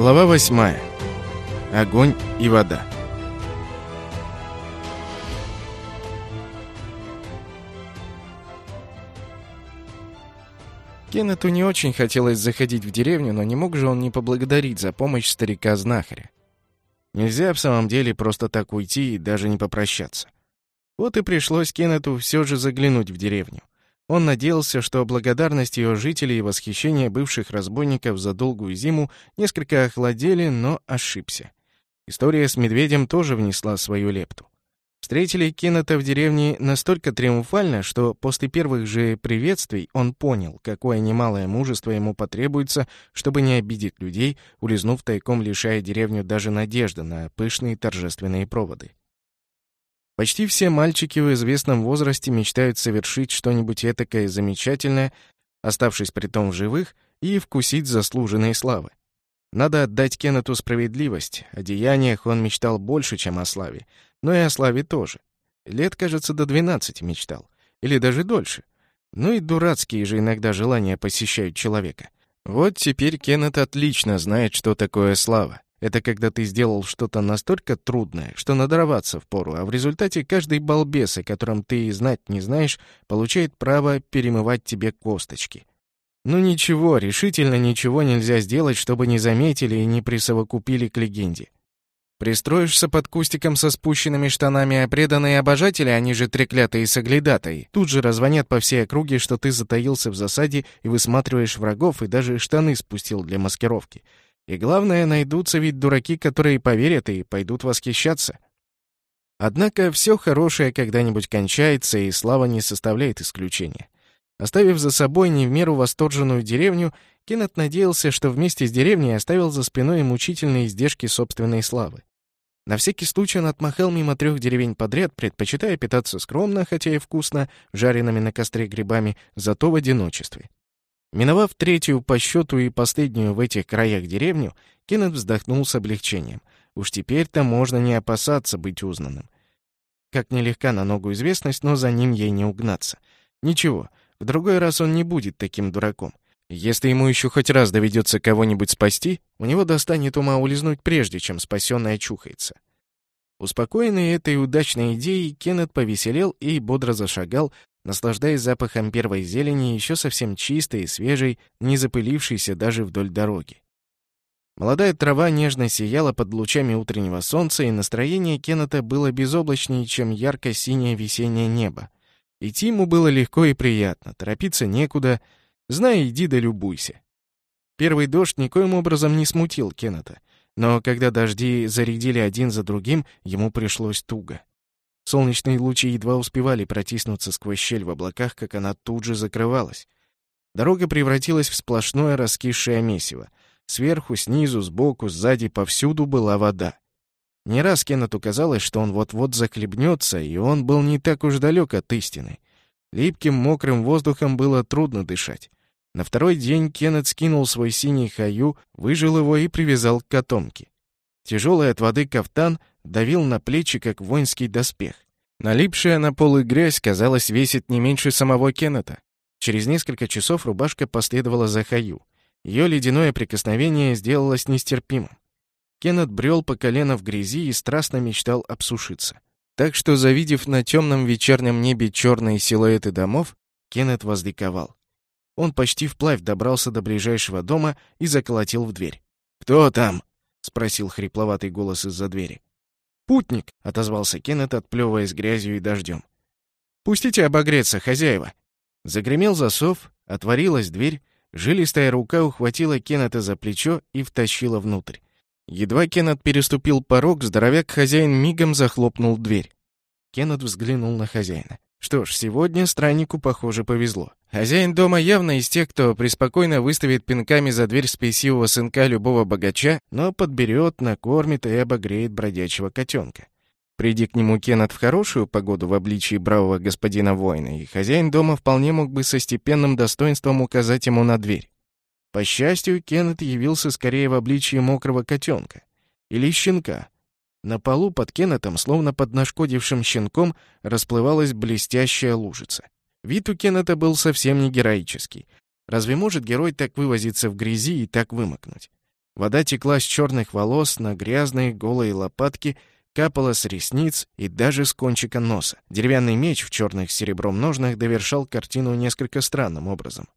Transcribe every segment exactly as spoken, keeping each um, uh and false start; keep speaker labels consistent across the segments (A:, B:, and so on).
A: Глава восьмая. Огонь и вода. Кеннету не очень хотелось заходить в деревню, но не мог же он не поблагодарить за помощь старика-знахаря. Нельзя в самом деле просто так уйти и даже не попрощаться. Вот и пришлось Кеннету все же заглянуть в деревню. Он надеялся, что благодарность ее жителей и восхищение бывших разбойников за долгую зиму несколько охладели, но ошибся. История с медведем тоже внесла свою лепту. Встретили Кеннета в деревне настолько триумфально, что после первых же приветствий он понял, какое немалое мужество ему потребуется, чтобы не обидеть людей, улизнув тайком, лишая деревню даже надежды на пышные торжественные проводы. Почти все мальчики в известном возрасте мечтают совершить что-нибудь этакое замечательное, оставшись притом в живых, и вкусить заслуженные славы. Надо отдать Кеннету справедливость. О деяниях он мечтал больше, чем о славе. Но и о славе тоже. Лет, кажется, до двенадцати мечтал. Или даже дольше. Ну и дурацкие же иногда желания посещают человека. Вот теперь Кеннет отлично знает, что такое слава. Это когда ты сделал что-то настолько трудное, что надорваться впору, а в результате каждый балбес, о котором ты и знать не знаешь, получает право перемывать тебе косточки. Ну ничего, решительно ничего нельзя сделать, чтобы не заметили и не присовокупили к легенде. Пристроишься под кустиком со спущенными штанами, а преданные обожатели, они же треклятые соглядатаи, тут же раззвонят по всей округе, что ты затаился в засаде и высматриваешь врагов, и даже штаны спустил для маскировки. И главное, найдутся ведь дураки, которые поверят и пойдут восхищаться. Однако все хорошее когда-нибудь кончается, и слава не составляет исключения. Оставив за собой не в меру восторженную деревню, Кеннет надеялся, что вместе с деревней оставил за спиной мучительные издержки собственной славы. На всякий случай он отмахал мимо трех деревень подряд, предпочитая питаться скромно, хотя и вкусно, жареными на костре грибами, зато в одиночестве. Миновав третью по счету и последнюю в этих краях деревню, Кеннет вздохнул с облегчением. Уж теперь-то можно не опасаться быть узнанным. Как нелегка на ногу известность, но за ним ей не угнаться. Ничего, в другой раз он не будет таким дураком. Если ему еще хоть раз доведется кого-нибудь спасти, у него достанет ума улизнуть прежде, чем спасенный очухается. Успокоенный этой удачной идеей, Кеннет повеселел и бодро зашагал, наслаждаясь запахом первой зелени, еще совсем чистой и свежей, не запылившейся даже вдоль дороги. Молодая трава нежно сияла под лучами утреннего солнца, и настроение Кеннета было безоблачнее, чем ярко-синее весеннее небо. Идти ему было легко и приятно, торопиться некуда, знай, иди да любуйся. Первый дождь никоим образом не смутил Кеннета, но когда дожди зарядили один за другим, ему пришлось туго. Солнечные лучи едва успевали протиснуться сквозь щель в облаках, как она тут же закрывалась. Дорога превратилась в сплошное раскисшее месиво. Сверху, снизу, сбоку, сзади, повсюду была вода. Не раз Кеннету казалось, что он вот-вот захлебнется, и он был не так уж далек от истины. Липким, мокрым воздухом было трудно дышать. На второй день Кеннет скинул свой синий хаю, выжил его и привязал к котомке. Тяжелый от воды кафтан давил на плечи, как воинский доспех. Налипшая на пол и грязь, казалось, весит не меньше самого Кеннета. Через несколько часов рубашка последовала за хаю. Ее ледяное прикосновение сделалось нестерпимым. Кеннет брел по колено в грязи и страстно мечтал обсушиться. Так что, завидев на темном вечернем небе черные силуэты домов, Кеннет возликовал. Он почти вплавь добрался до ближайшего дома и заколотил в дверь. «Кто там?» — спросил хрипловатый голос из-за двери. «Путник», — отозвался Кеннет, отплевываясь грязью и дождем. «Пустите обогреться, хозяева». Загремел засов, отворилась дверь, жилистая рука ухватила Кеннета за плечо и втащила внутрь. Едва Кеннет переступил порог, здоровяк-хозяин мигом захлопнул дверь. Кеннет взглянул на хозяина. Что ж, сегодня страннику, похоже, повезло. Хозяин дома явно из тех, кто преспокойно выставит пинками за дверь спесивого сынка любого богача, но подберет, накормит и обогреет бродячего котенка. Приди к нему Кеннет в хорошую погоду в обличии бравого господина воина, и хозяин дома вполне мог бы со степенным достоинством указать ему на дверь. По счастью, Кеннет явился скорее в обличии мокрого котенка. Или щенка. На полу под Кеннетом, словно под нашкодившим щенком, расплывалась блестящая лужица. Вид у Кеннета был совсем не героический. Разве может герой так вывозиться в грязи и так вымокнуть? Вода текла с черных волос на грязные голые лопатки, капала с ресниц и даже с кончика носа. Деревянный меч в черных с серебром ножнах довершал картину несколько странным образом.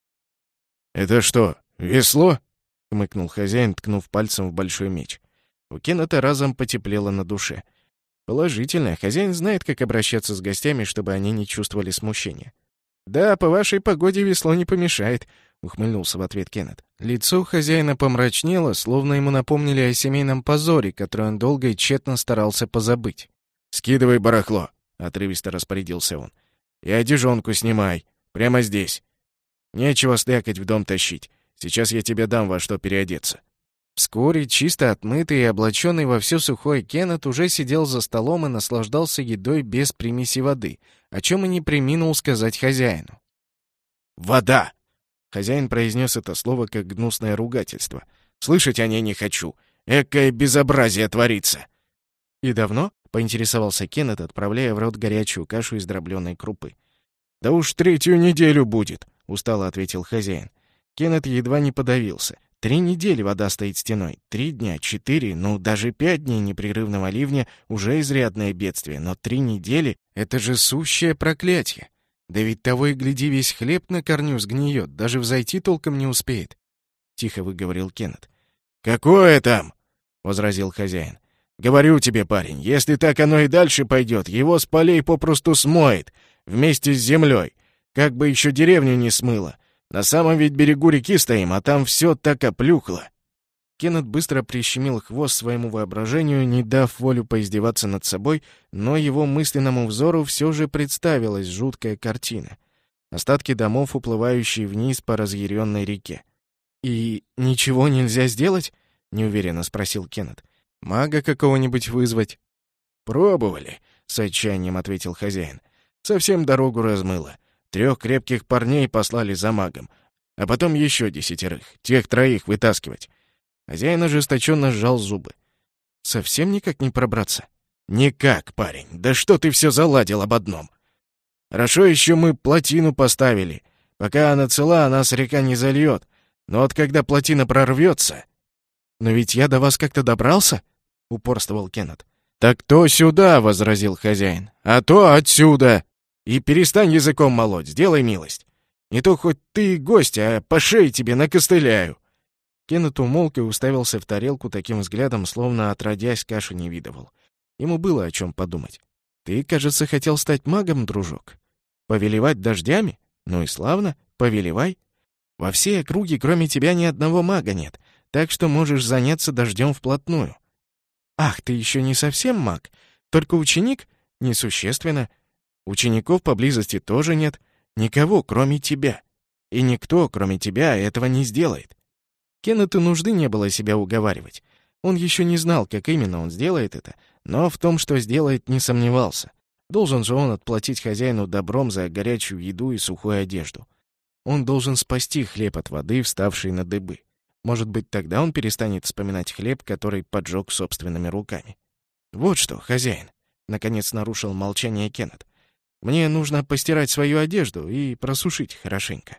A: «Это что, весло?» — хмыкнул хозяин, ткнув пальцем в большой меч. У Кеннета разом потеплело на душе. Положительно, хозяин знает, как обращаться с гостями, чтобы они не чувствовали смущения. «Да, по вашей погоде весло не помешает», — ухмыльнулся в ответ Кеннет. Лицо хозяина помрачнело, словно ему напомнили о семейном позоре, который он долго и тщетно старался позабыть. «Скидывай барахло», — отрывисто распорядился он. «И одежонку снимай. Прямо здесь. Нечего стрякать в дом тащить. Сейчас я тебе дам во что переодеться». Вскоре, чисто отмытый и облаченный во все сухое, Кеннет уже сидел за столом и наслаждался едой без примеси воды, о чем и не преминул сказать хозяину. «Вода!» Хозяин произнес это слово как гнусное ругательство. «Слышать о ней не хочу. Экое безобразие творится!» «И давно?» — поинтересовался Кеннет, отправляя в рот горячую кашу из дробленой крупы. «Да уж третью неделю будет», — устало ответил хозяин. Кеннет едва не подавился. Три недели вода стоит стеной. Три дня, четыре, ну даже пять дней непрерывного ливня уже изрядное бедствие. Но три недели — это же сущее проклятие. Да ведь того и гляди, весь хлеб на корню сгниет, даже взойти толком не успеет. Тихо выговорил Кеннет. «Какое там?» — возразил хозяин. «Говорю тебе, парень, если так оно и дальше пойдет, его с полей попросту смоет, вместе с землей. Как бы еще деревню не смыло. На самом ведь берегу реки стоим, а там все так оплюхло». Кеннет быстро прищемил хвост своему воображению, не дав волю поиздеваться над собой, но его мысленному взору все же представилась жуткая картина. Остатки домов, уплывающие вниз по разъяренной реке. «И ничего нельзя сделать?» — неуверенно спросил Кеннет. «Мага какого-нибудь вызвать?» «Пробовали», — с отчаянием ответил хозяин. «Совсем дорогу размыло. Трех крепких парней послали за магом, а потом еще десятерых, тех троих вытаскивать». Хозяин ожесточенно сжал зубы. «Совсем никак не пробраться?» «Никак, парень. Да что ты все заладил об одном? Хорошо еще мы плотину поставили. Пока она цела, нас река не зальет. Но вот когда плотина прорвется...» «Но ведь я до вас как-то добрался?» — упорствовал Кеннет. «Так то сюда», — возразил хозяин, — «а то отсюда. И перестань языком молоть, сделай милость. Не то хоть ты гость, а по шее тебе накостыляю». Кеннет умолк и уставился в тарелку таким взглядом, словно отродясь каши не видывал. Ему было о чем подумать. «Ты, кажется, хотел стать магом, дружок? Повелевать дождями? Ну и славно, повелевай. Во всей округе кроме тебя ни одного мага нет, так что можешь заняться дождем вплотную. Ах, ты еще не совсем маг, только ученик? Несущественно. Учеников поблизости тоже нет, никого, кроме тебя. И никто, кроме тебя, этого не сделает». Кеннету нужды не было себя уговаривать. Он еще не знал, как именно он сделает это, но в том, что сделает, не сомневался. Должен же он отплатить хозяину добром за горячую еду и сухую одежду. Он должен спасти хлеб от воды, вставшей на дыбы. Может быть, тогда он перестанет вспоминать хлеб, который поджег собственными руками. «Вот что, хозяин», — наконец нарушил молчание Кеннет, — «мне нужно постирать свою одежду и просушить хорошенько».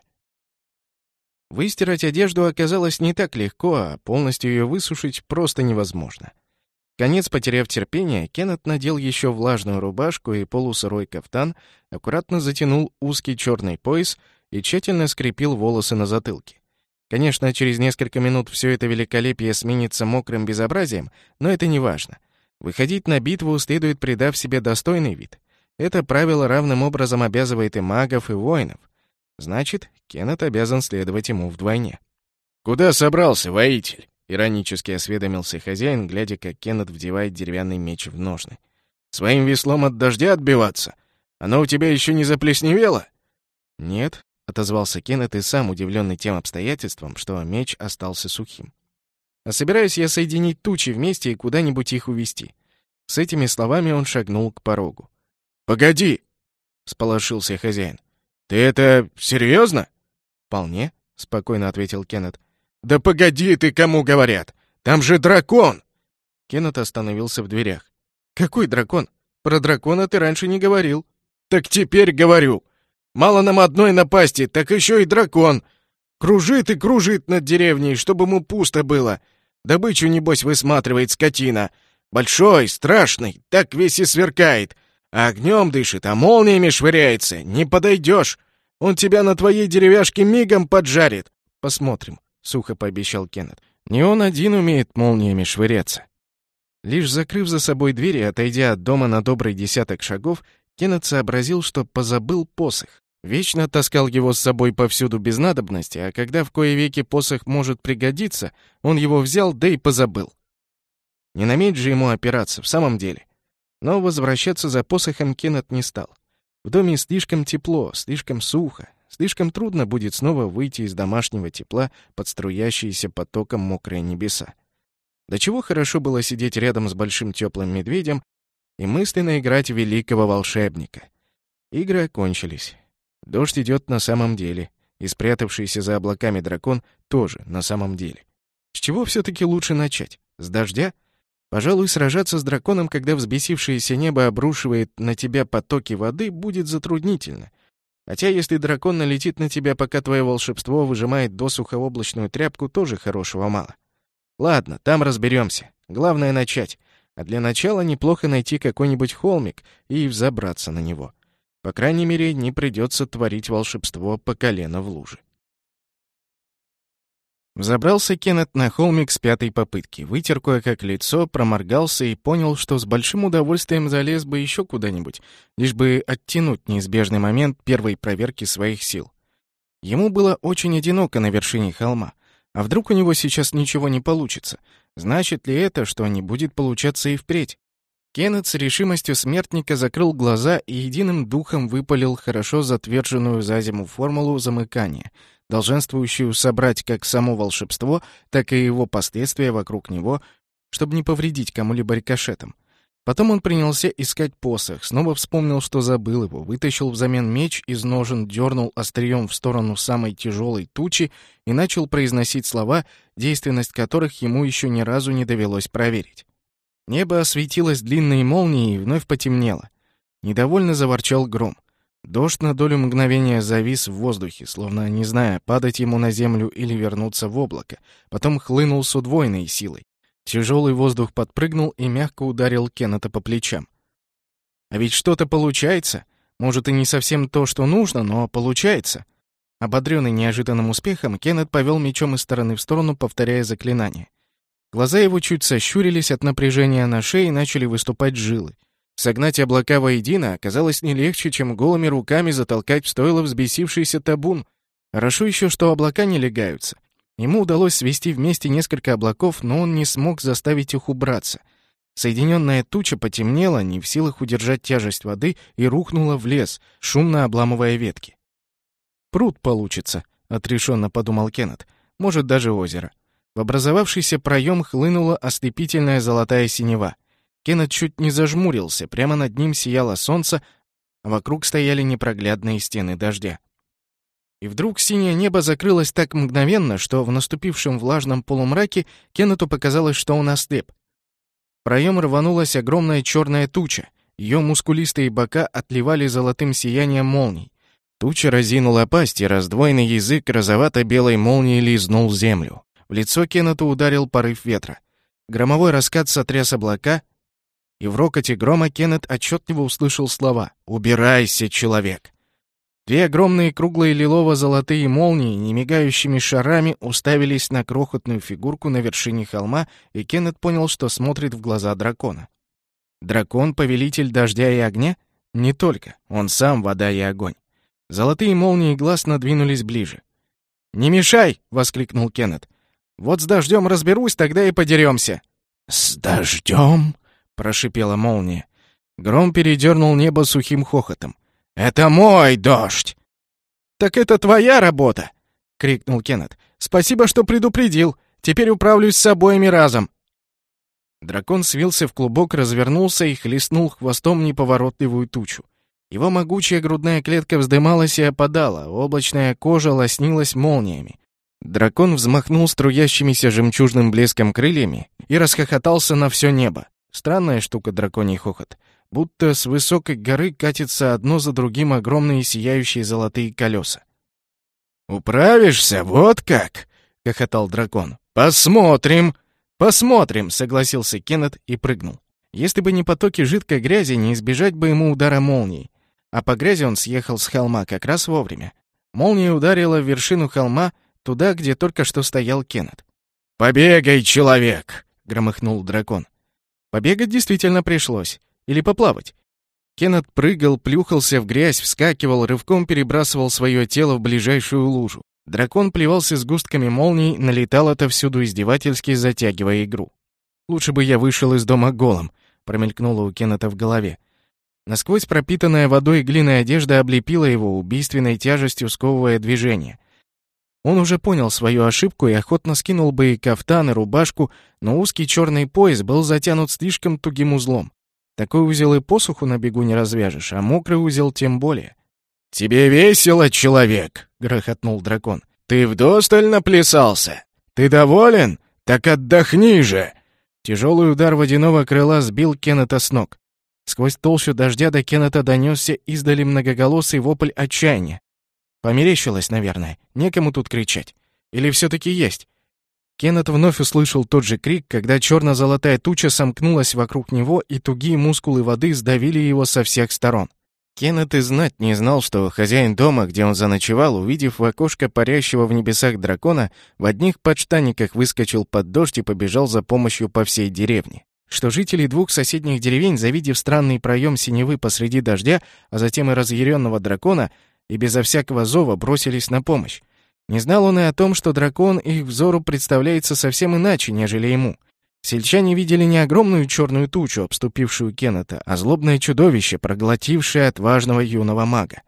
A: Выстирать одежду оказалось не так легко, а полностью ее высушить просто невозможно. Конец, потеряв терпение, Кеннет надел еще влажную рубашку и полусырой кафтан, аккуратно затянул узкий черный пояс и тщательно скрепил волосы на затылке. Конечно, через несколько минут все это великолепие сменится мокрым безобразием, но это не важно. Выходить на битву следует, придав себе достойный вид. Это правило равным образом обязывает и магов, и воинов. Значит, Кеннет обязан следовать ему вдвойне. «Куда собрался, воитель?» — иронически осведомился хозяин, глядя, как Кеннет вдевает деревянный меч в ножны. «Своим веслом от дождя отбиваться? Оно у тебя еще не заплесневело?» «Нет», — отозвался Кеннет и сам удивленный тем обстоятельством, что меч остался сухим. «А собираюсь я соединить тучи вместе и куда-нибудь их увести». С этими словами он шагнул к порогу. «Погоди!» — всполошился хозяин. «Ты это серьезно?» «Вполне», — спокойно ответил Кеннет. «Да погоди ты, кому говорят! Там же дракон!» Кеннет остановился в дверях. «Какой дракон? Про дракона ты раньше не говорил». «Так теперь говорю. Мало нам одной напасти, так еще и дракон. Кружит и кружит над деревней, чтобы ему пусто было. Добычу, небось, высматривает скотина. Большой, страшный, так весь и сверкает. А огнем дышит, а молниями швыряется. Не подойдешь. Он тебя на твоей деревяшке мигом поджарит. Посмотрим, — сухо пообещал Кеннет. Не он один умеет молниями швыряться. Лишь закрыв за собой дверь и отойдя от дома на добрый десяток шагов, Кеннет сообразил, что позабыл посох. Вечно таскал его с собой повсюду без надобности, а когда в кое веки посох может пригодиться, он его взял, да и позабыл. Не на медь же ему опираться, в самом деле. Но возвращаться за посохом Кеннет не стал. В доме слишком тепло, слишком сухо, слишком трудно будет снова выйти из домашнего тепла под струящиеся потоком мокрые небеса. До чего хорошо было сидеть рядом с большим теплым медведем и мысленно играть в великого волшебника. Игры окончились. Дождь идет на самом деле, и спрятавшийся за облаками дракон тоже на самом деле. С чего все-таки лучше начать? С дождя? Пожалуй, сражаться с драконом, когда взбесившееся небо обрушивает на тебя потоки воды, будет затруднительно. Хотя если дракон налетит на тебя, пока твое волшебство выжимает досуха облачную тряпку, тоже хорошего мало. Ладно, там разберемся. Главное — начать. А для начала неплохо найти какой-нибудь холмик и взобраться на него. По крайней мере, не придется творить волшебство по колено в луже. Взобрался Кеннет на холмик с пятой попытки, вытер кое-как лицо, проморгался и понял, что с большим удовольствием залез бы еще куда-нибудь, лишь бы оттянуть неизбежный момент первой проверки своих сил. Ему было очень одиноко на вершине холма. А вдруг у него сейчас ничего не получится? Значит ли это, что не будет получаться и впредь? Кеннет с решимостью смертника закрыл глаза и единым духом выпалил хорошо затверженную за зиму формулу замыкания, долженствующую собрать как само волшебство, так и его последствия вокруг него, чтобы не повредить кому-либо рикошетом. Потом он принялся искать посох, снова вспомнил, что забыл его, вытащил взамен меч из ножен, дернул острием в сторону самой тяжелой тучи и начал произносить слова, действенность которых ему еще ни разу не довелось проверить. Небо осветилось длинной молнией и вновь потемнело. Недовольно заворчал гром. Дождь на долю мгновения завис в воздухе, словно не зная, падать ему на землю или вернуться в облако. Потом хлынул с удвоенной силой. Тяжелый воздух подпрыгнул и мягко ударил Кеннета по плечам. А ведь что-то получается. Может, и не совсем то, что нужно, но получается. Ободренный неожиданным успехом, Кеннет повел мечом из стороны в сторону, повторяя заклинание. Глаза его чуть сощурились от напряжения на шее и начали выступать жилы. Согнать облака воедино оказалось не легче, чем голыми руками затолкать в стойло взбесившийся табун. Хорошо еще, что облака не лягаются. Ему удалось свести вместе несколько облаков, но он не смог заставить их убраться. Соединенная туча потемнела, не в силах удержать тяжесть воды, и рухнула в лес, шумно обламывая ветки. «Пруд получится», — отрешенно подумал Кеннет. «Может, даже озеро». В образовавшийся проем хлынула ослепительная золотая синева. Кеннет чуть не зажмурился, прямо над ним сияло солнце, а вокруг стояли непроглядные стены дождя. И вдруг синее небо закрылось так мгновенно, что в наступившем влажном полумраке Кеннету показалось, что он ослеп. В проем рванулась огромная черная туча. Ее мускулистые бока отливали золотым сиянием молний. Туча разинула пасть, и раздвоенный язык розовато-белой молнии лизнул землю. В лицо Кеннету ударил порыв ветра. Громовой раскат сотряс облака, и в рокоте грома Кеннет отчетливо услышал слова «Убирайся, человек!». Две огромные круглые лилово-золотые молнии, немигающими шарами, уставились на крохотную фигурку на вершине холма, и Кеннет понял, что смотрит в глаза дракона. Дракон — повелитель дождя и огня? Не только, он сам вода и огонь. Золотые молнии глаз надвинулись ближе. «Не мешай!» — воскликнул Кеннет. «Вот с дождем разберусь, тогда и подеремся». «С дождем?» — прошипела молния. Гром передернул небо сухим хохотом. «Это мой дождь!» «Так это твоя работа!» — крикнул Кеннет. «Спасибо, что предупредил. Теперь управлюсь с обоими разом». Дракон свился в клубок, развернулся и хлестнул хвостом неповоротливую тучу. Его могучая грудная клетка вздымалась и опадала, облачная кожа лоснилась молниями. Дракон взмахнул струящимися жемчужным блеском крыльями и расхохотался на все небо. Странная штука драконий хохот. Будто с высокой горы катятся одно за другим огромные сияющие золотые колеса. «Управишься, вот как!» — хохотал дракон. «Посмотрим!» «Посмотрим», — согласился Кеннет и прыгнул. Если бы не потоки жидкой грязи, не избежать бы ему удара молнии. А по грязи он съехал с холма как раз вовремя. Молния ударила в вершину холма, туда, где только что стоял Кеннет. «Побегай, человек!» — громыхнул дракон. Побегать действительно пришлось. Или поплавать. Кеннет прыгал, плюхался в грязь, вскакивал, рывком перебрасывал свое тело в ближайшую лужу. Дракон плевался сгустками молний, налетал отовсюду издевательски, затягивая игру. «Лучше бы я вышел из дома голым», — промелькнуло у Кеннета в голове. Насквозь пропитанная водой и глиной одежда облепила его, убийственной тяжестью сковывая движение. Он уже понял свою ошибку и охотно скинул бы и кафтан, и рубашку, но узкий черный пояс был затянут слишком тугим узлом. Такой узел и посуху на бегу не развяжешь, а мокрый узел тем более. «Тебе весело, человек!» — грохотнул дракон. «Ты вдосталь наплясался? Ты доволен? Так отдохни же!» Тяжелый удар водяного крыла сбил Кеннета с ног. Сквозь толщу дождя до Кеннета донесся издали многоголосый вопль отчаяния. Померещилось, наверное. Некому тут кричать. Или все-таки есть? Кеннет вновь услышал тот же крик, когда черно-золотая туча сомкнулась вокруг него, и тугие мускулы воды сдавили его со всех сторон. Кеннет и знать не знал, что хозяин дома, где он заночевал, увидев в окошко парящего в небесах дракона, в одних подштанниках выскочил под дождь и побежал за помощью по всей деревне. Что жители двух соседних деревень, завидев странный проем синевы посреди дождя, а затем и разъяренного дракона, и безо всякого зова бросились на помощь. Не знал он и о том, что дракон их взору представляется совсем иначе, нежели ему. Сельчане видели не огромную черную тучу, обступившую Кеннета, а злобное чудовище, проглотившее отважного юного мага.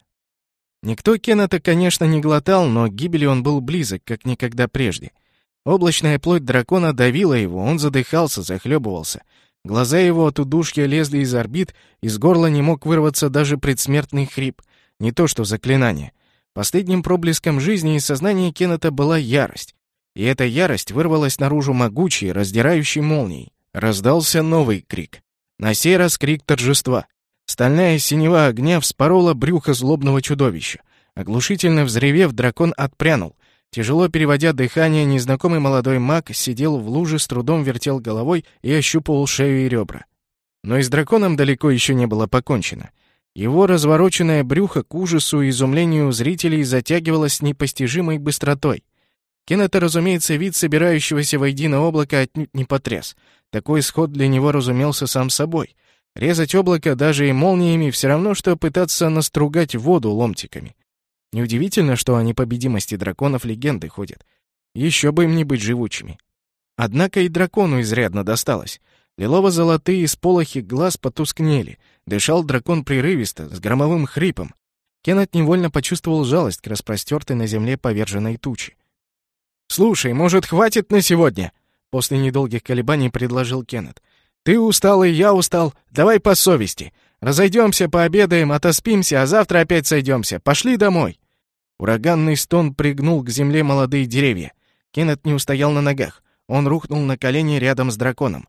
A: Никто Кеннета, конечно, не глотал, но к гибели он был близок, как никогда прежде. Облачная плоть дракона давила его, он задыхался, захлебывался. Глаза его от удушья лезли из орбит, из горла не мог вырваться даже предсмертный хрип. Не то что заклинание. Последним проблеском жизни из сознания Кеннета была ярость. И эта ярость вырвалась наружу могучей, раздирающей молнией. Раздался новый крик. На сей раз крик торжества. Стальная синева огня вспорола брюхо злобного чудовища. Оглушительно взревев, дракон отпрянул. Тяжело переводя дыхание, незнакомый молодой маг сидел в луже, с трудом вертел головой и ощупывал шею и ребра. Но и с драконом далеко еще не было покончено. Его развороченное брюхо к ужасу и изумлению зрителей затягивалось с непостижимой быстротой. Кеннета, разумеется, вид собирающегося воедино облака отнюдь не потряс. Такой исход для него разумелся сам собой. Резать облако даже и молниями все равно, что пытаться настругать воду ломтиками. Неудивительно, что о непобедимости драконов легенды ходят. Еще бы им не быть живучими. Однако и дракону изрядно досталось. Лилово-золотые сполохи глаз потускнели. Дышал дракон прерывисто, с громовым хрипом. Кеннет невольно почувствовал жалость к распростертой на земле поверженной туче. «Слушай, может, хватит на сегодня?» После недолгих колебаний предложил Кеннет. «Ты устал, и я устал. Давай по совести. Разойдемся, пообедаем, отоспимся, а завтра опять сойдемся. Пошли домой!» Ураганный стон пригнул к земле молодые деревья. Кеннет не устоял на ногах. Он рухнул на колени рядом с драконом.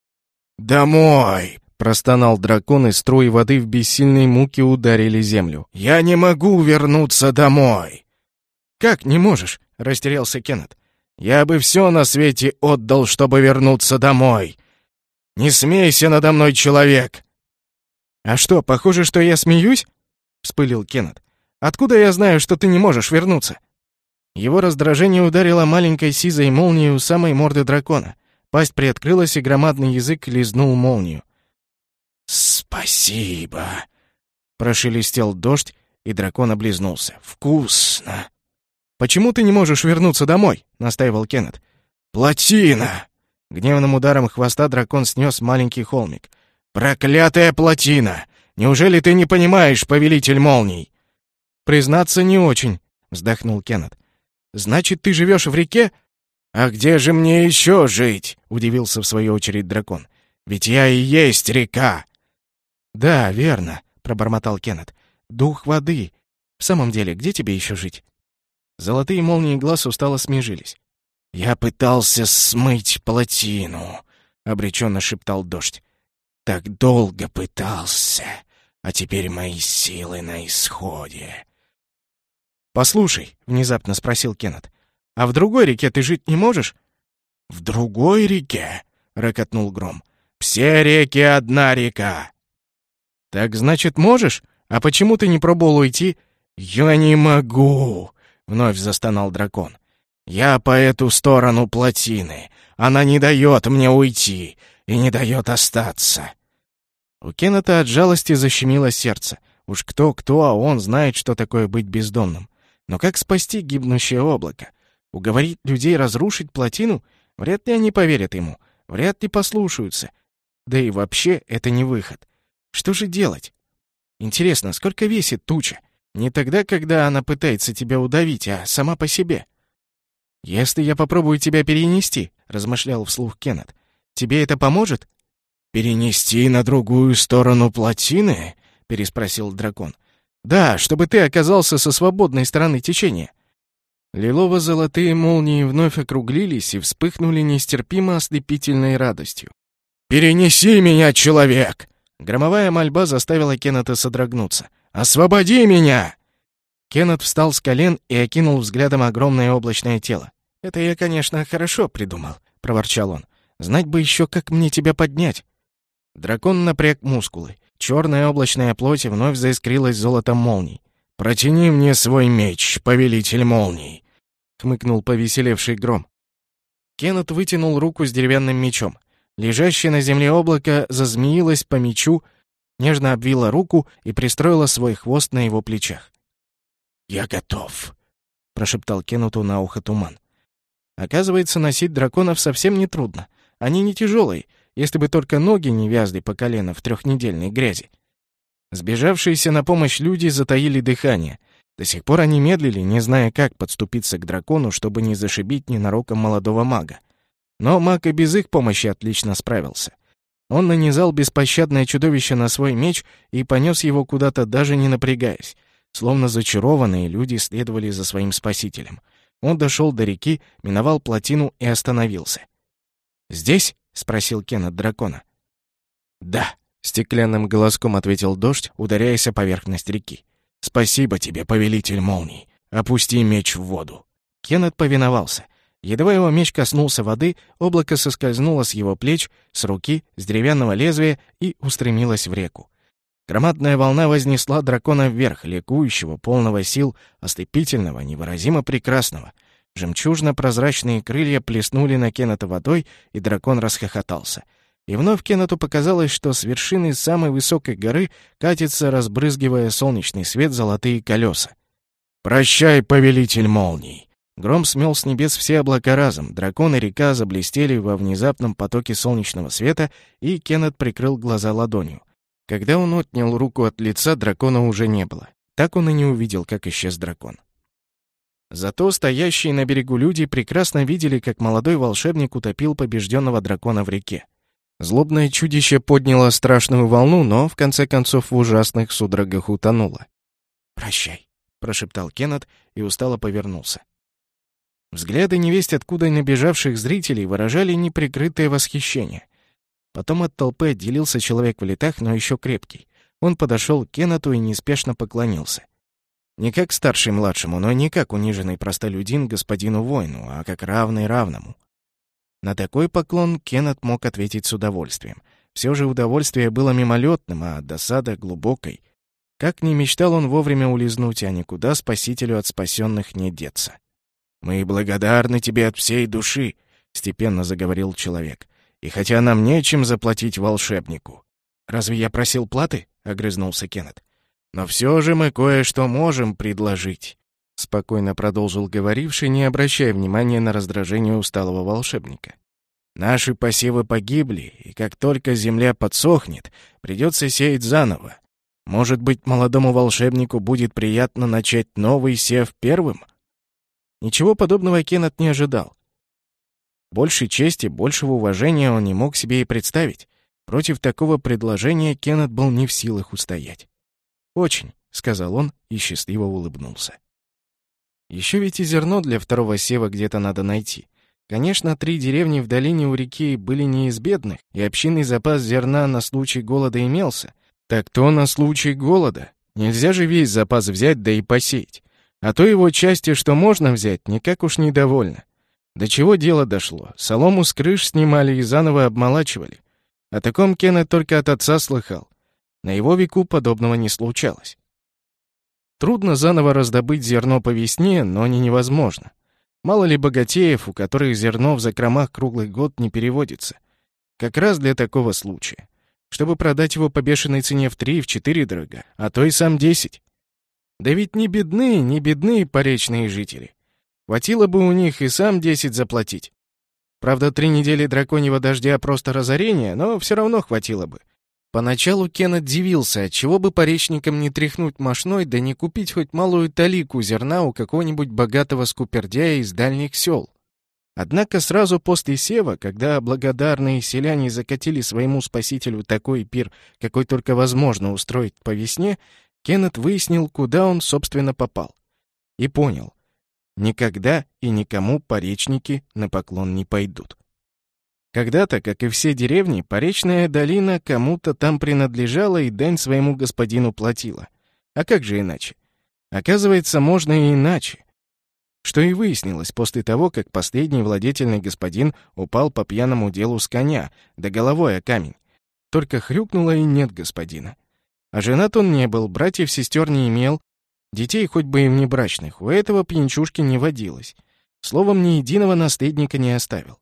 A: «Домой!» — простонал дракон, и струи воды в бессильной муке ударили землю. «Я не могу вернуться домой!» «Как не можешь?» — растерялся Кеннет. «Я бы все на свете отдал, чтобы вернуться домой! Не смейся надо мной, человек!» «А что, похоже, что я смеюсь?» — вспылил Кеннет. «Откуда я знаю, что ты не можешь вернуться?» Его раздражение ударило маленькой сизой молнией у самой морды дракона. Пасть приоткрылась, и громадный язык лизнул молнию. «Спасибо!» — прошелестел дождь, и дракон облизнулся. «Вкусно!» «Почему ты не можешь вернуться домой?» — настаивал Кеннет. «Плотина!» Гневным ударом хвоста дракон снес маленький холмик. «Проклятая плотина! Неужели ты не понимаешь, повелитель молний?» «Признаться, не очень», — вздохнул Кеннет. «Значит, ты живешь в реке?» «А где же мне еще жить?» — удивился в свою очередь дракон. «Ведь я и есть река!» «Да, верно», — пробормотал Кеннет. «Дух воды. В самом деле, где тебе еще жить?» Золотые молнии глаз устало смежились. «Я пытался смыть плотину», — обреченно шептал дождь. «Так долго пытался, а теперь мои силы на исходе». «Послушай», — внезапно спросил Кеннет, «а в другой реке ты жить не можешь?» «В другой реке?» — рокотнул Гром. «Все реки одна река». «Так значит, можешь? А почему ты не пробовал уйти?» «Я не могу!» — вновь застонал дракон. «Я по эту сторону плотины. Она не дает мне уйти и не дает остаться». У Кеннета от жалости защемило сердце. Уж кто-кто, а он знает, что такое быть бездомным. Но как спасти гибнущее облако? Уговорить людей разрушить плотину? Вряд ли они поверят ему. Вряд ли послушаются. Да и вообще, это не выход. Что же делать? Интересно, сколько весит туча? Не тогда, когда она пытается тебя удавить, а сама по себе. «Если я попробую тебя перенести», — размышлял вслух Кеннет, — «тебе это поможет?» «Перенести на другую сторону плотины?» — переспросил дракон. «Да, чтобы ты оказался со свободной стороны течения». Лилово-золотые молнии вновь округлились и вспыхнули нестерпимо ослепительной радостью. «Перенеси меня, человек!» Громовая мольба заставила Кеннета содрогнуться. «Освободи меня!» Кеннет встал с колен и окинул взглядом огромное облачное тело. «Это я, конечно, хорошо придумал», — проворчал он. «Знать бы еще, как мне тебя поднять». Дракон напряг мускулы. Черная облачная плоть вновь заискрилась золотом молний. «Протяни мне свой меч, повелитель молний!» — хмыкнул повеселевший Гром. Кеннет вытянул руку с деревянным мечом. Лежащее на земле облако зазмеилось по мечу, нежно обвило руку и пристроило свой хвост на его плечах. «Я готов», — прошептал Кеннету на ухо туман. Оказывается, носить драконов совсем не трудно. Они не тяжелые, если бы только ноги не вязли по колено в трехнедельной грязи. Сбежавшиеся на помощь люди затаили дыхание. До сих пор они медлили, не зная, как подступиться к дракону, чтобы не зашибить ненароком молодого мага. Но маг и без их помощи отлично справился. Он нанизал беспощадное чудовище на свой меч и понес его куда-то, даже не напрягаясь. Словно зачарованные люди следовали за своим спасителем. Он дошел до реки, миновал плотину и остановился. «Здесь?» — спросил Кеннет дракона. «Да», — стеклянным голоском ответил дождь, ударяясь о поверхность реки. «Спасибо тебе, повелитель молний. Опусти меч в воду». Кеннет повиновался. Едва его меч коснулся воды, облако соскользнуло с его плеч, с руки, с деревянного лезвия и устремилось в реку. Громадная волна вознесла дракона вверх, ликующего, полного сил, ослепительного, невыразимо прекрасного. Жемчужно-прозрачные крылья плеснули на Кеннета водой, и дракон расхохотался. И вновь Кеннету показалось, что с вершины самой высокой горы катится, разбрызгивая солнечный свет, золотые колеса. «Прощай, повелитель молний!» Гром смел с небес все облака разом, дракон и река заблестели во внезапном потоке солнечного света, и Кеннет прикрыл глаза ладонью. Когда он отнял руку от лица, дракона уже не было. Так он и не увидел, как исчез дракон. Зато стоящие на берегу люди прекрасно видели, как молодой волшебник утопил побежденного дракона в реке. Злобное чудище подняло страшную волну, но, в конце концов, в ужасных судорогах утонуло. «Прощай», — прошептал Кеннет и устало повернулся. Взгляды невесть откуда набежавших зрителей выражали неприкрытое восхищение. Потом от толпы отделился человек в летах, но еще крепкий. Он подошел к Кеннету и неспешно поклонился. Не как старший младшему, но не как униженный простолюдин господину воину, а как равный равному. На такой поклон Кеннет мог ответить с удовольствием. Все же удовольствие было мимолетным, а досада глубокой. Как ни мечтал он вовремя улизнуть, а никуда спасителю от спасенных не деться. «Мы благодарны тебе от всей души», — степенно заговорил человек. «И хотя нам нечем заплатить волшебнику». «Разве я просил платы?» — огрызнулся Кеннет. «Но все же мы кое-что можем предложить», — спокойно продолжил говоривший, не обращая внимания на раздражение усталого волшебника. «Наши посевы погибли, и как только земля подсохнет, придется сеять заново. Может быть, молодому волшебнику будет приятно начать новый сев первым?» Ничего подобного Кеннет не ожидал. Большей чести, большего уважения он не мог себе и представить. Против такого предложения Кеннет был не в силах устоять. «Очень», — сказал он и счастливо улыбнулся. Еще ведь и зерно для второго сева где-то надо найти. Конечно, три деревни в долине у реки были не из бедных, и общинный запас зерна на случай голода имелся. Так то на случай голода. Нельзя же весь запас взять, да и посеять. А то его части, что можно взять, никак уж недовольно. До чего дело дошло? Солому с крыш снимали и заново обмолачивали. О таком Кеннет только от отца слыхал. На его веку подобного не случалось. Трудно заново раздобыть зерно по весне, но не невозможно. Мало ли богатеев, у которых зерно в закромах круглый год не переводится. Как раз для такого случая. Чтобы продать его по бешеной цене в три, в четыре дорога, а то и сам десять. Да ведь не бедны, не бедны поречные жители. Хватило бы у них и сам десять заплатить. Правда, три недели драконьего дождя просто разорение, но все равно хватило бы. Поначалу Кеннет дивился, отчего бы поречникам не тряхнуть мошной, да не купить хоть малую талику зерна у какого-нибудь богатого скупердяя из дальних сел. Однако сразу после сева, когда благодарные селяне закатили своему спасителю такой пир, какой только возможно устроить по весне, Кеннет выяснил, куда он, собственно, попал. И понял. Никогда и никому поречники на поклон не пойдут. Когда-то, как и все деревни, поречная долина кому-то там принадлежала и дань своему господину платила. А как же иначе? Оказывается, можно и иначе. Что и выяснилось после того, как последний владетельный господин упал по пьяному делу с коня, да головой о камень. Только хрюкнуло и нет господина. А женат он не был, братьев-сестер не имел, детей хоть бы и внебрачных, у этого пьянчушки не водилось. Словом, ни единого наследника не оставил.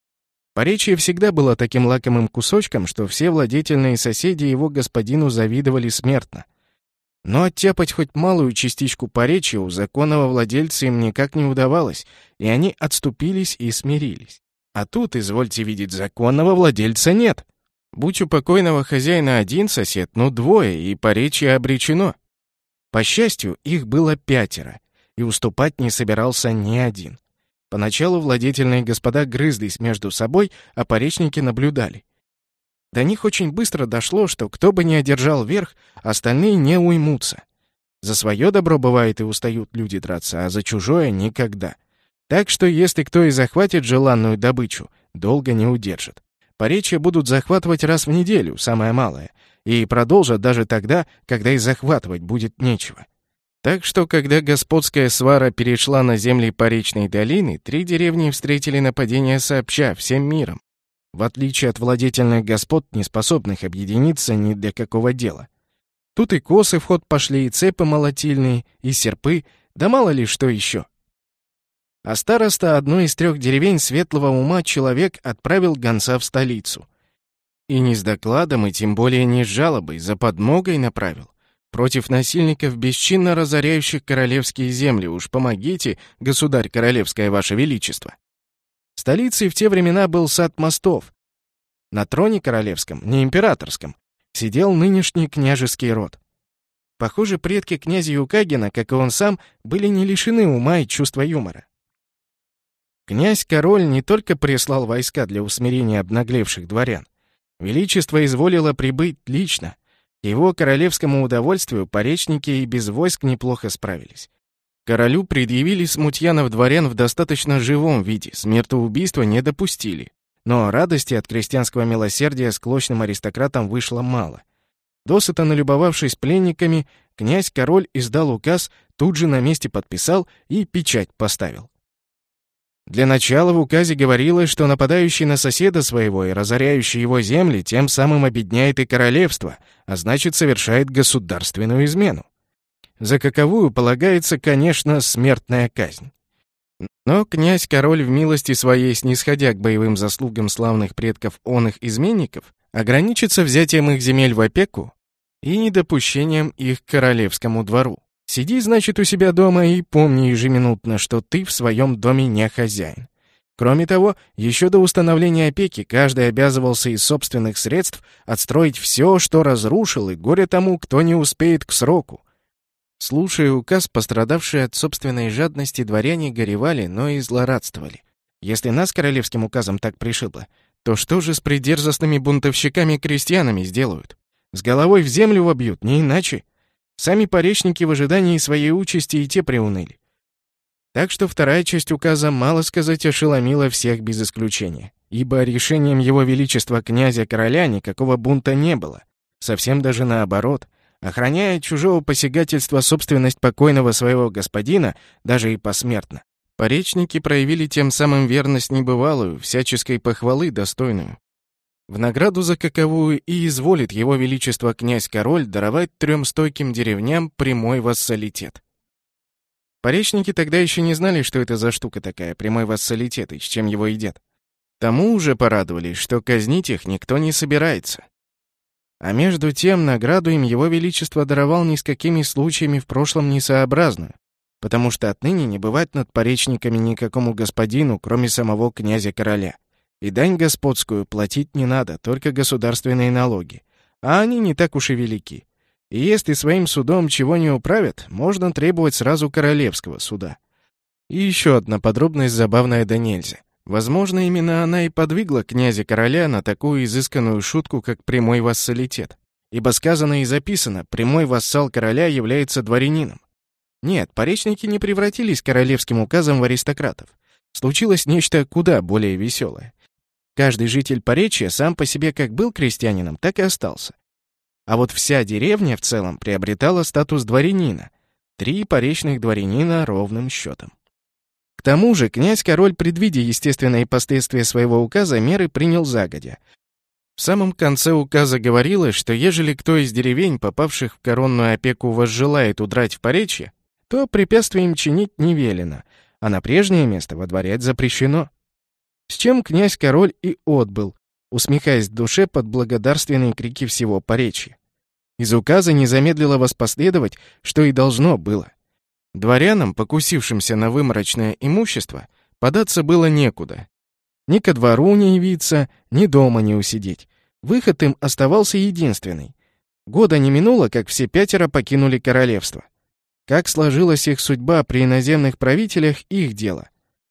A: Поречье всегда было таким лакомым кусочком, что все владетельные соседи его господину завидовали смертно. Но оттяпать хоть малую частичку поречья у законного владельца им никак не удавалось, и они отступились и смирились. А тут, извольте видеть, законного владельца нет. Будь у покойного хозяина один сосед, ну двое, и поречье обречено. По счастью, их было пятеро, и уступать не собирался ни один. Поначалу владетельные господа грызлись между собой, а поречники наблюдали. До них очень быстро дошло, что кто бы ни одержал верх, остальные не уймутся. За свое добро бывает и устают люди драться, а за чужое — никогда. Так что если кто и захватит желанную добычу, долго не удержит. Поречья будут захватывать раз в неделю, самое малое, и продолжат даже тогда, когда и захватывать будет нечего. Так что, когда господская свара перешла на земли поречной долины, три деревни встретили нападение сообща, всем миром, в отличие от владетельных господ, не способных объединиться ни для какого дела. Тут и косы в ход пошли, и цепы молотильные, и серпы, да мало ли что еще. А староста одной из трех деревень светлого ума человек отправил гонца в столицу. И не с докладом, и тем более не с жалобой, за подмогой направил. Против насильников, бесчинно разоряющих королевские земли, уж помогите, государь королевское ваше величество. Столицей в те времена был сад мостов. На троне королевском, не императорском, сидел нынешний княжеский род. Похоже, предки князя Юкагина, как и он сам, были не лишены ума и чувства юмора. Князь-король не только прислал войска для усмирения обнаглевших дворян. Величество изволило прибыть лично. К его королевскому удовольствию поречники и без войск неплохо справились. Королю предъявили смутьянов-дворян в достаточно живом виде, смертоубийства не допустили. Но радости от крестьянского милосердия склочным аристократам вышло мало. Досыта налюбовавшись пленниками, князь-король издал указ, тут же на месте подписал и печать поставил. Для начала в указе говорилось, что нападающий на соседа своего и разоряющий его земли тем самым обедняет и королевство, а значит, совершает государственную измену. За каковую полагается, конечно, смертная казнь. Но князь-король в милости своей, снисходя к боевым заслугам славных предков оных изменников, ограничится взятием их земель в опеку и недопущением их к королевскому двору. Сиди, значит, у себя дома и помни ежеминутно, что ты в своем доме не хозяин. Кроме того, еще до установления опеки каждый обязывался из собственных средств отстроить все, что разрушил, и горе тому, кто не успеет к сроку. Слушая указ, пострадавшие от собственной жадности дворяне горевали, но и злорадствовали. Если нас королевским указом так пришибло, то что же с придерзостными бунтовщиками-крестьянами сделают? С головой в землю вобьют, не иначе. Сами поречники в ожидании своей участи и те приуныли. Так что вторая часть указа, мало сказать, ошеломила всех без исключения, ибо решением его величества князя-короля никакого бунта не было, совсем даже наоборот. Охраняя чужого посягательства собственность покойного своего господина, даже и посмертно, Поречники проявили тем самым верность небывалую, всяческой похвалы достойную. В награду за каковую и изволит его величество князь-король даровать трем стойким деревням прямой вассалитет. Поречники тогда еще не знали, что это за штука такая, прямой вассалитет, и с чем его едят. Тому уже порадовались, что казнить их никто не собирается. А между тем награду им его величество даровал ни с какими случаями в прошлом несообразную, потому что отныне не бывать над поречниками никакому господину, кроме самого князя-короля. И дань господскую платить не надо, только государственные налоги. А они не так уж и велики. И если своим судом чего не управят, можно требовать сразу королевского суда. И еще одна подробность забавная да нельзя. Возможно, именно она и подвигла князя-короля на такую изысканную шутку, как прямой вассалитет. Ибо сказано и записано, прямой вассал короля является дворянином. Нет, поречники не превратились королевским указом в аристократов. Случилось нечто куда более веселое. Каждый житель Поречья сам по себе как был крестьянином, так и остался. А вот вся деревня в целом приобретала статус дворянина. Три поречных дворянина ровным счетом. К тому же князь-король, предвидя естественные последствия своего указа, меры принял загодя. В самом конце указа говорилось, что ежели кто из деревень, попавших в коронную опеку, возжелает удрать в Поречье, то препятствий им чинить не велено, а на прежнее место водворять запрещено. С чем князь-король и отбыл, усмехаясь в душе под благодарственные крики всего Поречья. Из указа не замедлило воспоследовать, что и должно было. Дворянам, покусившимся на выморочное имущество, податься было некуда. Ни ко двору не явиться, ни дома не усидеть. Выход им оставался единственный. Года не минуло, как все пятеро покинули королевство. Как сложилась их судьба при иноземных правителях — их дело.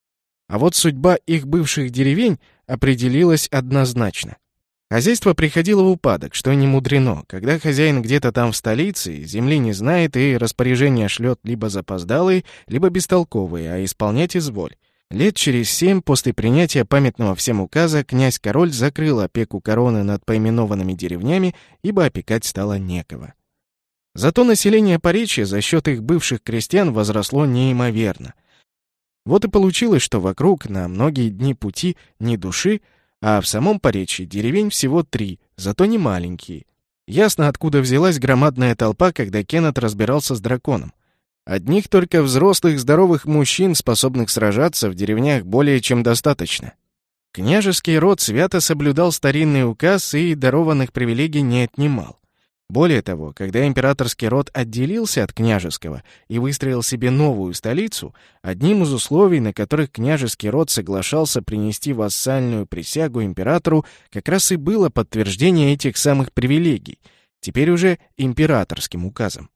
A: А вот судьба их бывших деревень определилась однозначно. Хозяйство приходило в упадок, что не мудрено, когда хозяин где-то там в столице, земли не знает и распоряжения шлет либо запоздалые, либо бестолковые, а исполнять изволь. Лет через семь после принятия памятного всем указа князь-король закрыл опеку короны над поименованными деревнями, ибо опекать стало некого. Зато население Поречья за счет их бывших крестьян возросло неимоверно. Вот и получилось, что вокруг на многие дни пути ни души, а в самом Поречье деревень всего три, зато не маленькие. Ясно, откуда взялась громадная толпа, когда Кеннет разбирался с драконом. Одних только взрослых здоровых мужчин, способных сражаться, в деревнях более чем достаточно. Княжеский род свято соблюдал старинный указ и дарованных привилегий не отнимал. Более того, когда императорский род отделился от княжеского и выстроил себе новую столицу, одним из условий, на которых княжеский род соглашался принести вассальную присягу императору, как раз и было подтверждение этих самых привилегий, теперь уже императорским указом.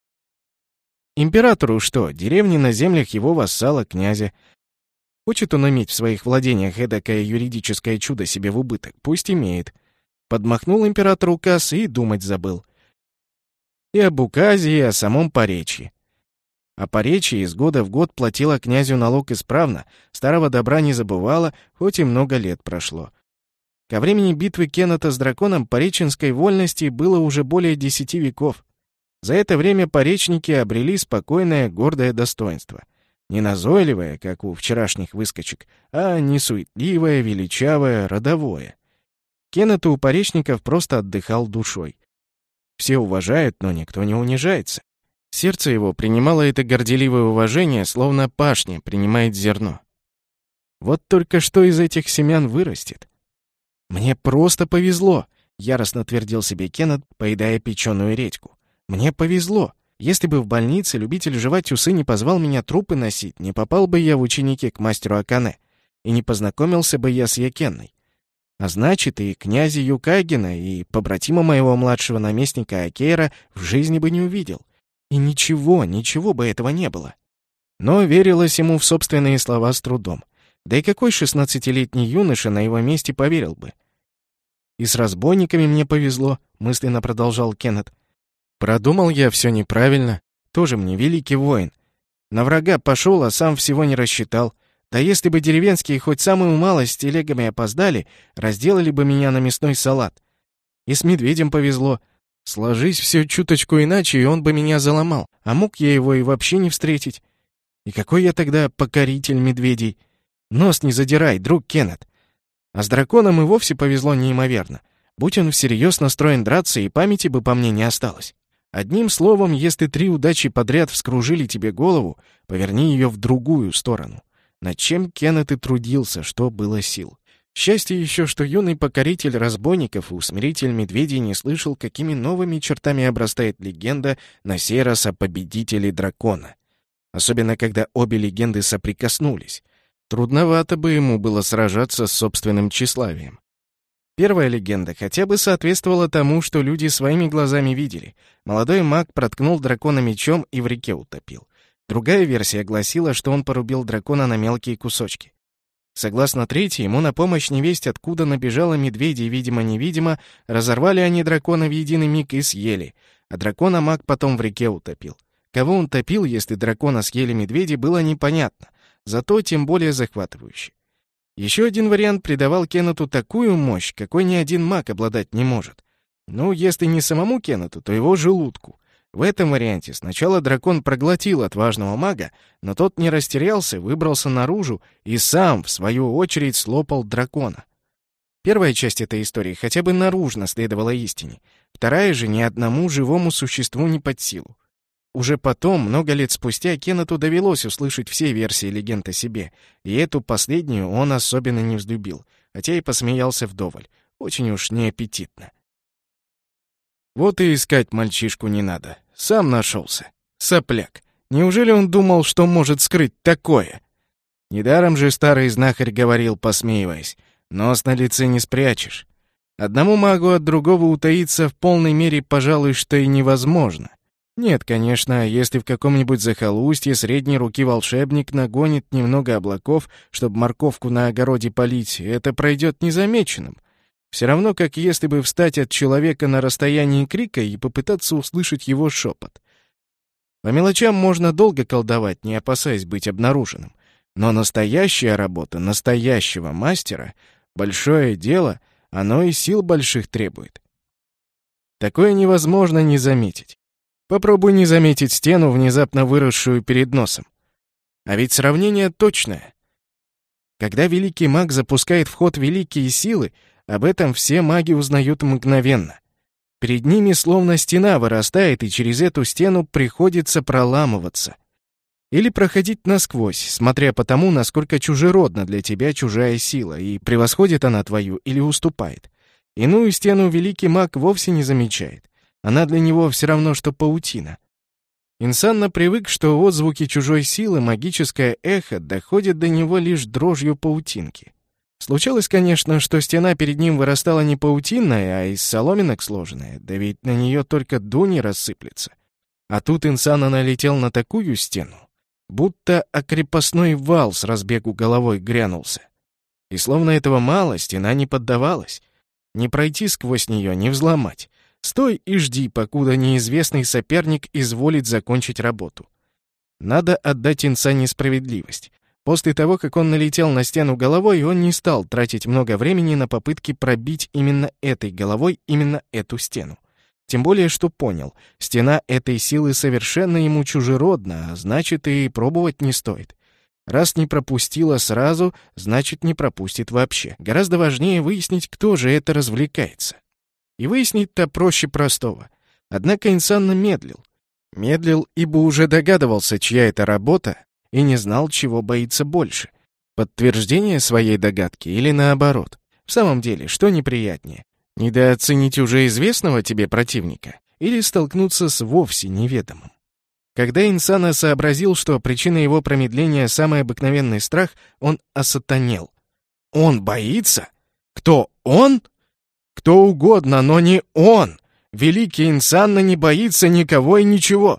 A: Императору что, деревни на землях его вассала князя. Хочет он иметь в своих владениях эдакое юридическое чудо себе в убыток, пусть имеет. Подмахнул император указ и думать забыл. И об указе, и о самом Поречье. А Поречье из года в год платила князю налог исправно, старого добра не забывала, хоть и много лет прошло. Ко времени битвы Кеннета с драконом пореченской вольности было уже более десяти веков. За это время поречники обрели спокойное, гордое достоинство. Не назойливое, как у вчерашних выскочек, а не суетливое, величавое, родовое. Кеннет у поречников просто отдыхал душой. Все уважают, но никто не унижается. Сердце его принимало это горделивое уважение, словно пашня принимает зерно. Вот только что из этих семян вырастет? «Мне просто повезло», — яростно твердил себе Кеннет, поедая печеную редьку. «Мне повезло. Если бы в больнице любитель жевать усы не позвал меня трупы носить, не попал бы я в ученики к мастеру Акане, и не познакомился бы я с Якенной. А значит, и князя Юкагина, и побратима моего младшего наместника Акейра в жизни бы не увидел. И ничего, ничего бы этого не было». Но верилось ему в собственные слова с трудом. Да и какой шестнадцатилетний юноша на его месте поверил бы? «И с разбойниками мне повезло», — мысленно продолжал Кеннет. «Продумал я все неправильно. Тоже мне великий воин. На врага пошел, а сам всего не рассчитал. Да если бы деревенские хоть самую малость с телегами опоздали, разделали бы меня на мясной салат. И с медведем повезло. Сложись все чуточку иначе, и он бы меня заломал, а мог я его и вообще не встретить. И какой я тогда покоритель медведей? Нос не задирай, друг Кеннет. А с драконом и вовсе повезло неимоверно. Будь он всерьез настроен драться, и памяти бы по мне не осталось. Одним словом, если три удачи подряд вскружили тебе голову, поверни ее в другую сторону. Над чем Кеннет и трудился, что было сил. Счастье еще, что юный покоритель разбойников и усмиритель медведей не слышал, какими новыми чертами обрастает легенда на сей раз о победителе дракона. Особенно, когда обе легенды соприкоснулись. Трудновато бы ему было сражаться с собственным тщеславием. Первая легенда хотя бы соответствовала тому, что люди своими глазами видели. Молодой маг проткнул дракона мечом и в реке утопил. Другая версия гласила, что он порубил дракона на мелкие кусочки. Согласно третьей, ему на помощь невесть откуда набежала медведей, видимо-невидимо, разорвали они дракона в единый миг и съели, а дракона маг потом в реке утопил. Кого он топил, если дракона съели медведи, было непонятно, зато тем более захватывающе. Еще один вариант придавал Кеннету такую мощь, какой ни один маг обладать не может. Ну, если не самому Кеннету, то его желудку. В этом варианте сначала дракон проглотил отважного мага, но тот не растерялся, выбрался наружу и сам, в свою очередь, слопал дракона. Первая часть этой истории хотя бы наружно следовала истине, вторая же ни одному живому существу не под силу. Уже потом, много лет спустя, Кеннету довелось услышать все версии легенд о себе, и эту последнюю он особенно не взлюбил, хотя и посмеялся вдоволь. Очень уж неаппетитно. Вот и искать мальчишку не надо. Сам нашелся. Сопляк. Неужели он думал, что может скрыть такое? Недаром же старый знахарь говорил, посмеиваясь, нос на лице не спрячешь. Одному магу от другого утаиться в полной мере, пожалуй, что и невозможно. Нет, конечно, если в каком-нибудь захолустье средней руки волшебник нагонит немного облаков, чтобы морковку на огороде полить, это пройдет незамеченным. Все равно, как если бы встать от человека на расстоянии крика и попытаться услышать его шепот. По мелочам можно долго колдовать, не опасаясь быть обнаруженным. Но настоящая работа настоящего мастера, большое дело, оно и сил больших требует. Такое невозможно не заметить. Попробуй не заметить стену, внезапно выросшую перед носом. А ведь сравнение точное. Когда великий маг запускает в ход великие силы, об этом все маги узнают мгновенно. Перед ними словно стена вырастает, и через эту стену приходится проламываться. Или проходить насквозь, смотря по тому, насколько чужеродна для тебя чужая сила, и превосходит она твою или уступает. Иную стену великий маг вовсе не замечает. Она для него все равно, что паутина. Инсанна привык, что отзвуки чужой силы, магическое эхо, доходит до него лишь дрожью паутинки. Случалось, конечно, что стена перед ним вырастала не паутинная, а из соломинок сложенная, да ведь на нее только дунь рассыплется. А тут Инсанна налетел на такую стену, будто о крепостной вал с разбегу головой грянулся. И словно этого мало, стена не поддавалась. Не пройти сквозь нее, не взломать. Стой и жди, покуда неизвестный соперник изволит закончить работу. Надо отдать Инсанне справедливость. После того, как он налетел на стену головой, он не стал тратить много времени на попытки пробить именно этой головой именно эту стену. Тем более, что понял, стена этой силы совершенно ему чужеродна, а значит, и пробовать не стоит. Раз не пропустила сразу, значит, не пропустит вообще. Гораздо важнее выяснить, кто же это развлекается. И выяснить-то проще простого. Однако Инсанна медлил. Медлил, ибо уже догадывался, чья это работа, и не знал, чего боится больше. Подтверждение своей догадки или наоборот. В самом деле, что неприятнее? Недооценить уже известного тебе противника или столкнуться с вовсе неведомым? Когда Инсанна сообразил, что причина его промедления — самый обыкновенный страх, он осатанел. Он боится? Кто он? Кто угодно, но не он. Великий Инсанна не боится никого и ничего.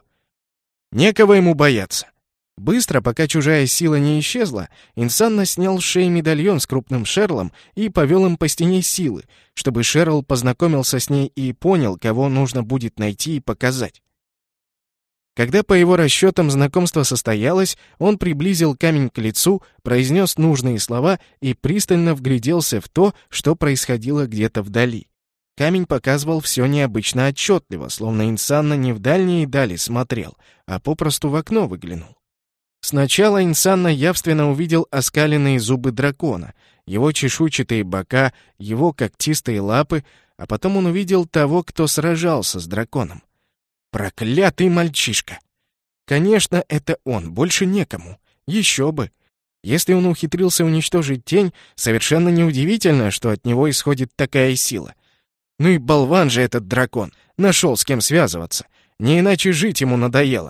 A: Некого ему бояться. Быстро, пока чужая сила не исчезла, Инсанна снял с шеи медальон с крупным шерлом и повел им по стене силы, чтобы Шерл познакомился с ней и понял, кого нужно будет найти и показать. Когда, по его расчетам, знакомство состоялось, он приблизил камень к лицу, произнес нужные слова и пристально вгляделся в то, что происходило где-то вдали. Камень показывал все необычно отчетливо, словно Инсанна не в дальние дали смотрел, а попросту в окно выглянул. Сначала Инсанна явственно увидел оскаленные зубы дракона, его чешуйчатые бока, его когтистые лапы, а потом он увидел того, кто сражался с драконом. Проклятый мальчишка! Конечно, это он, больше некому. Еще бы! Если он ухитрился уничтожить тень, совершенно неудивительно, что от него исходит такая сила. Ну и болван же этот дракон, нашел с кем связываться. Не иначе жить ему надоело.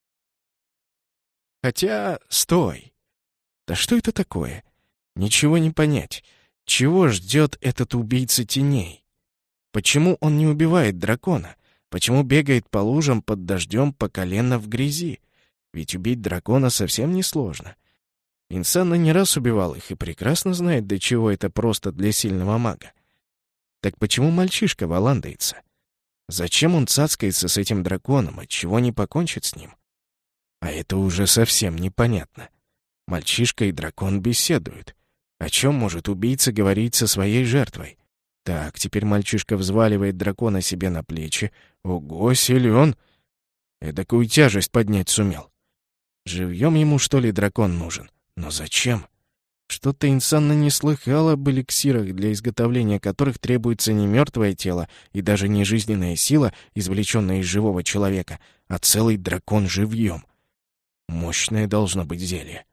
A: Хотя, стой. Да что это такое? Ничего не понять. Чего ждет этот убийца теней? Почему он не убивает дракона? Почему бегает по лужам под дождем по колено в грязи? Ведь убить дракона совсем несложно. Инсанна не раз убивал их и прекрасно знает, до чего это просто для сильного мага. Так почему мальчишка валандается? Зачем он цацкается с этим драконом, отчего не покончит с ним? А это уже совсем непонятно. Мальчишка и дракон беседуют. О чем может убийца говорить со своей жертвой? Так, теперь мальчишка взваливает дракона себе на плечи. Ого, силен! Эдакую тяжесть поднять сумел. Живьем ему, что ли, дракон нужен? Но зачем? Что-то Инсанна не слыхала об эликсирах, для изготовления которых требуется не мертвое тело и даже не жизненная сила, извлеченная из живого человека, а целый дракон живьем. Мощное должно быть зелье.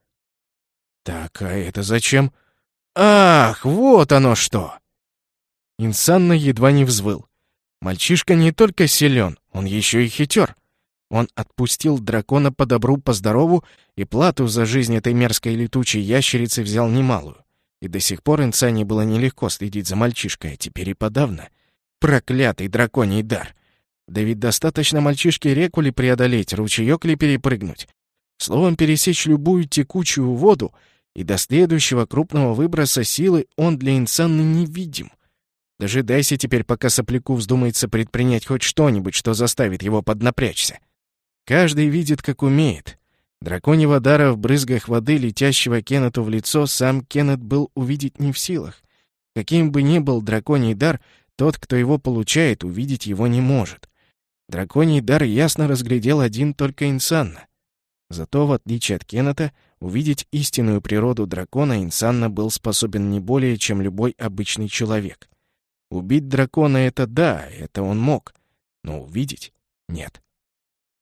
A: Так, а это зачем? Ах, вот оно что! Инсанна едва не взвыл. Мальчишка не только силен, он еще и хитер. Он отпустил дракона по добру, по здорову, и плату за жизнь этой мерзкой летучей ящерицы взял немалую. И до сих пор Инсанне было нелегко следить за мальчишкой, а теперь и подавно. Проклятый драконий дар! Да ведь достаточно мальчишке реку ли преодолеть, ручеек ли перепрыгнуть. Словом, пересечь любую текучую воду, и до следующего крупного выброса силы он для Инсанны невидим. Дожидайся теперь, пока сопляку вздумается предпринять хоть что-нибудь, что заставит его поднапрячься. Каждый видит, как умеет. Драконьего дара в брызгах воды, летящего Кеннету в лицо, сам Кеннет был увидеть не в силах. Каким бы ни был драконий дар, тот, кто его получает, увидеть его не может. Драконий дар ясно разглядел один только Инсанна. Зато, в отличие от Кеннета, увидеть истинную природу дракона Инсанна был способен не более, чем любой обычный человек. Убить дракона — это да, это он мог, но увидеть — нет.